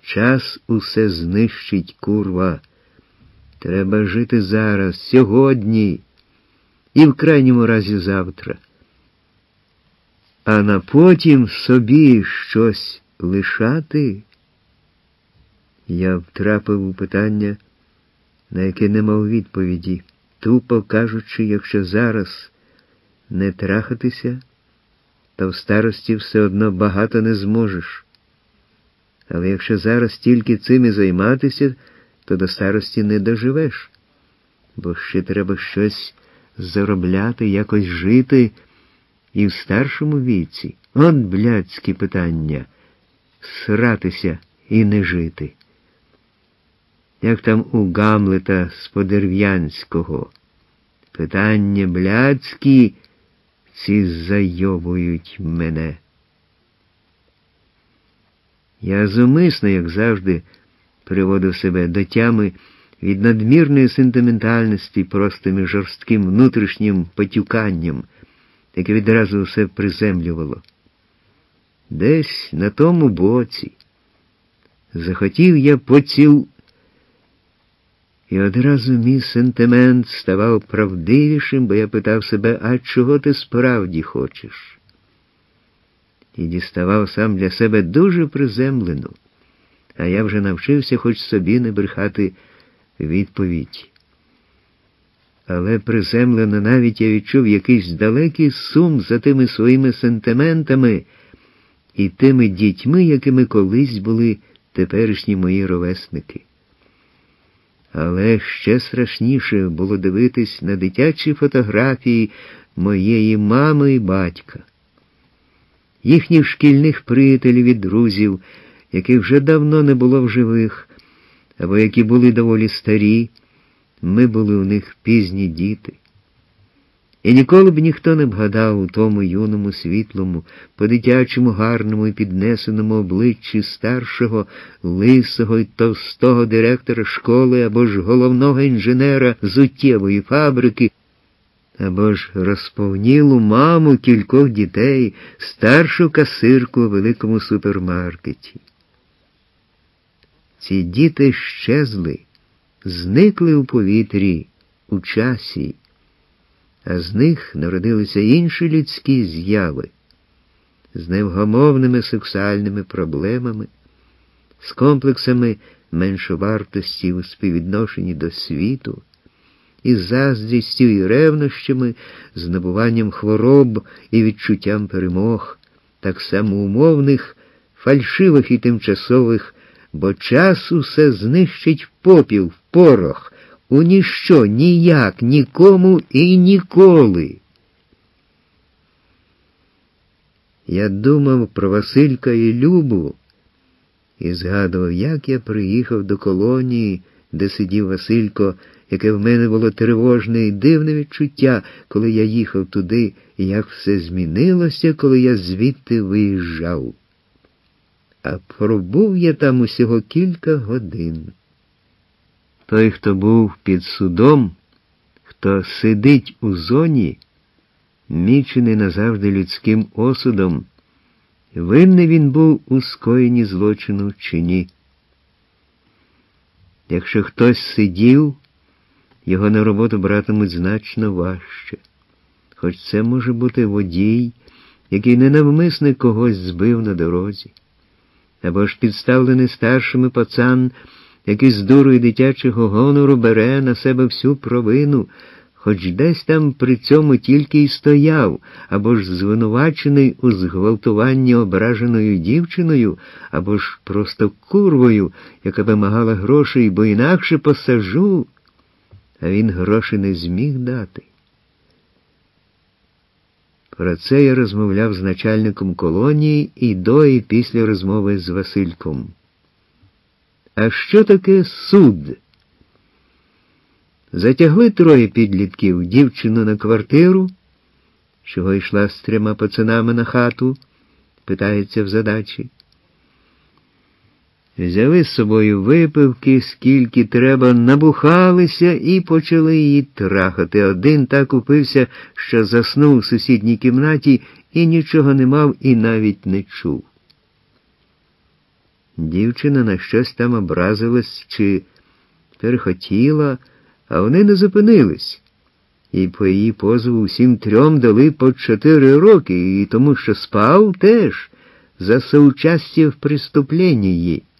Час усе знищить, курва. Треба жити зараз, сьогодні і в крайньому разі завтра. А на потім собі щось лишати? Я втрапив у питання, на яке не мав відповіді, тупо кажучи, якщо зараз не трахатися, то в старості все одно багато не зможеш. Але якщо зараз тільки цим і займатися, то до старості не доживеш, бо ще треба щось заробляти, якось жити і в старшому віці. От блядські питання. Сратися і не жити. Як там у Гамлета з Подерв'янського. Питання блядські, ці зайобують мене. Я зумисно, як завжди, приводив себе до тями від надмірної сентиментальності простим і жорстким внутрішнім потюканням, яке відразу все приземлювало. Десь на тому боці захотів я І одразу мій сентимент ставав правдивішим, бо я питав себе, а чого ти справді хочеш? І діставав сам для себе дуже приземлену, а я вже навчився хоч собі не брехати відповідь. Але приземлено навіть я відчув якийсь далекий сум за тими своїми сентиментами і тими дітьми, якими колись були теперішні мої ровесники. Але ще страшніше було дивитись на дитячі фотографії моєї мами і батька, їхніх шкільних приятелів і друзів, яких вже давно не було в живих, або які були доволі старі, ми були у них пізні діти. І ніколи б ніхто не вгадав у тому юному, світлому, по-дитячому гарному і піднесеному обличчі старшого, лисого і товстого директора школи або ж головного інженера зуттєвої фабрики, або ж розповнілу маму кількох дітей, старшу касирку у великому супермаркеті. Ці діти щезли, зникли у повітрі, у часі, а з них народилися інші людські з'яви з невгамовними сексуальними проблемами, з комплексами меншовартості у співвідношенні до світу, із заздрістю і ревнощами, з набуванням хвороб і відчуттям перемог, так само умовних, фальшивих і тимчасових, бо час усе знищить в попіл, в порох, у ніщо, ніяк, нікому і ніколи. Я думав про Василька і Любу і згадував, як я приїхав до колонії, де сидів Василько, яке в мене було тривожне і дивне відчуття, коли я їхав туди, і як все змінилося, коли я звідти виїжджав. А пробув я там усього кілька годин. Той, хто був під судом, хто сидить у зоні, мічений назавжди людським осудом, винний він був у скоєнні злочину чи ні. Якщо хтось сидів, його на роботу братимуть значно важче. Хоч це може бути водій, який ненавмисне когось збив на дорозі, або ж підставлений старшими пацан, який з дурою дитячого гонору бере на себе всю провину, хоч десь там при цьому тільки й стояв, або ж звинувачений у зґвалтуванні ображеною дівчиною, або ж просто курвою, яка вимагала грошей, бо інакше посажу, а він гроші не зміг дати. Про це я розмовляв з начальником колонії і до і після розмови з Васильком. А що таке суд? Затягли троє підлітків дівчину на квартиру, чого йшла з 3 пацанами на хату, питається в задачі. Взяли з собою випивки, скільки треба, набухалися і почали її трахати. Один так упився, що заснув у сусідній кімнаті і нічого не мав і навіть не чув. Дівчина на щось там образилась чи перехотіла, а вони не зупинились. І по її позову всім трьом дали по 4 роки, і тому що спав теж за соучастие в преступлении.